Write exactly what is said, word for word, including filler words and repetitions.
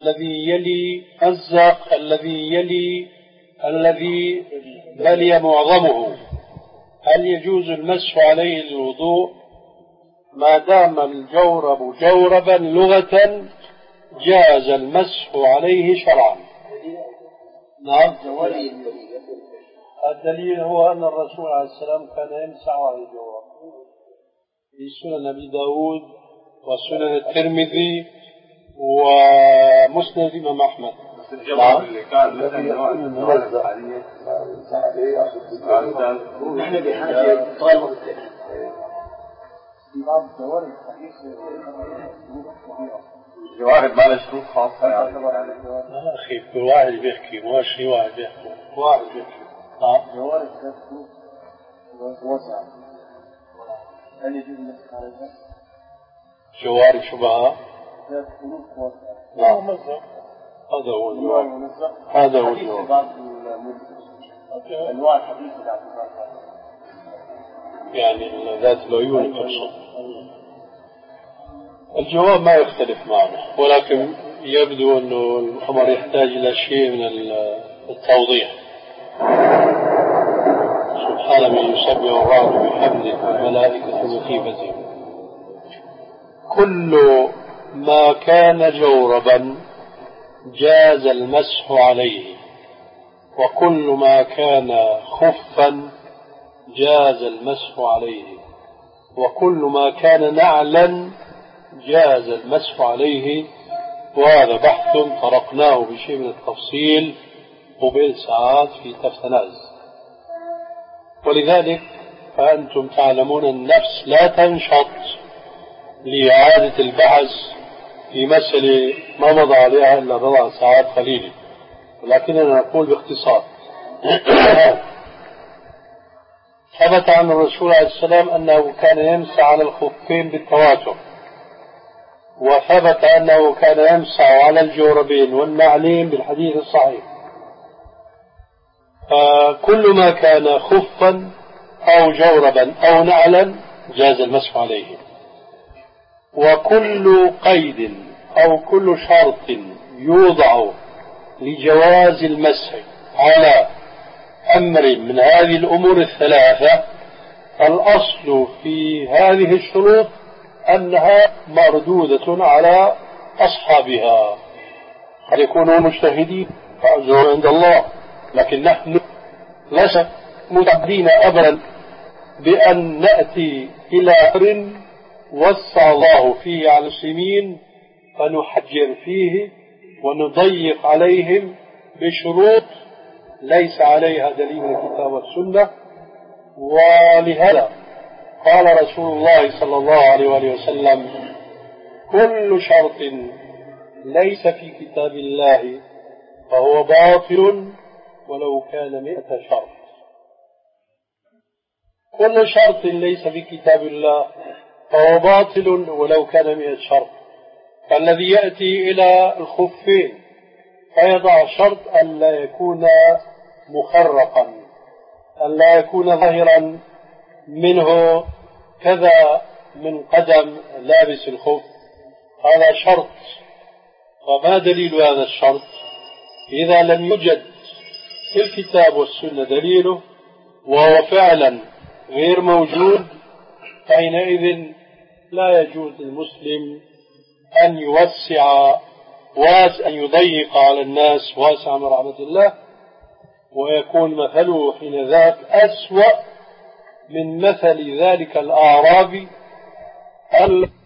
الذي يلي الزق الذي يلي الذي بلي معظمه، هل يجوز المسح عليه للوضوء ما دام الجورب جوربا لغة جاز المسح عليه شرعا؟ نعم. الدليل هو أن الرسول عليه السلام كان يمسح على الجورب في سنن أبي داود وسنن الترمذي ومسند الإمام أحمد. الجورب اللي كان منزل عليه نحن بحاجة طالب في بعض الجوارب صحيح الجوارب ما لها شروط خاصة يعني. أخي كل واحد بيحكي مو شيء واحد بيحكي واحد بيحكي. آه. جوارب تسكت ووسع هل يجوز المسح عليها؟ جوارب شبهة؟ نعم. هذا هو الجواب. هذا هو الجواب. أنواع الحديث يعني ذات العيون تقصد. الجواب ما يختلف معنا، ولكن يبدو أنه الأمر يحتاج إلى شيء من التوضيح. سبحان من يسبح الرعد بحمده والملائكة بخيفته. كل ما كان جوربا جاز المسح عليه، وكل ما كان خفا جاز المسح عليه، وكل ما كان نعلا جاز المسح عليه. وهذا بحث طرقناه بشيء من التفصيل قبل ساعات في تفتناز، ولذلك فأنتم تعلمون النفس لا تنشط لإعادة البحث في مسألة ما مضى عليها إلا بضع ساعات قليلة، ولكننا نقول باختصار. ثبت عن الرسول عليه السلام أنه كان يمسح على الخفين بالتواتر، وثبت أنه كان يمسح على الجوربين والنعلين بالحديث الصحيح. فكل ما كان خفا أو جوربا أو نعلا جاز المسح عليه، وكل قيد أو كل شرط يوضع لجواز المسح على أمر من هذه الأمور الثلاثة، الأصل في هذه الشروط أنها مردودة على أصحابها. قد يكونوا مجتهدين فأجرهم عند الله، لكن نحن لسنا متعبدين أبدا بأن نأتي إلى أمر وسع الله فيه على المسلمين فنحجر فيه ونضيق عليهم بشروط ليس عليها دليل من الكتاب والسنة. ولهذا قال رسول الله صلى الله عليه وآله وسلم: كل شرط ليس في كتاب الله فهو باطل ولو كان مئة شرط. كل شرط ليس في كتاب الله فهو باطل ولو كان مئة شرط. فالذي يأتي إلى الخفين فيضع شرط أن لا يكون مخرقا، أن لا يكون ظاهرا منه كذا من قدم لابس الخف، هذا شرط. وما دليل هذا الشرط؟ إذا لم يوجد في الكتاب والسنة دليله وهو فعلا غير موجود، حينئذ لا يجوز للمسلم أن يوسع وأن يضيق على الناس واسع من رحمة الله، ويكون مثله حين ذاك أسوأ من مثل ذلك الأعرابي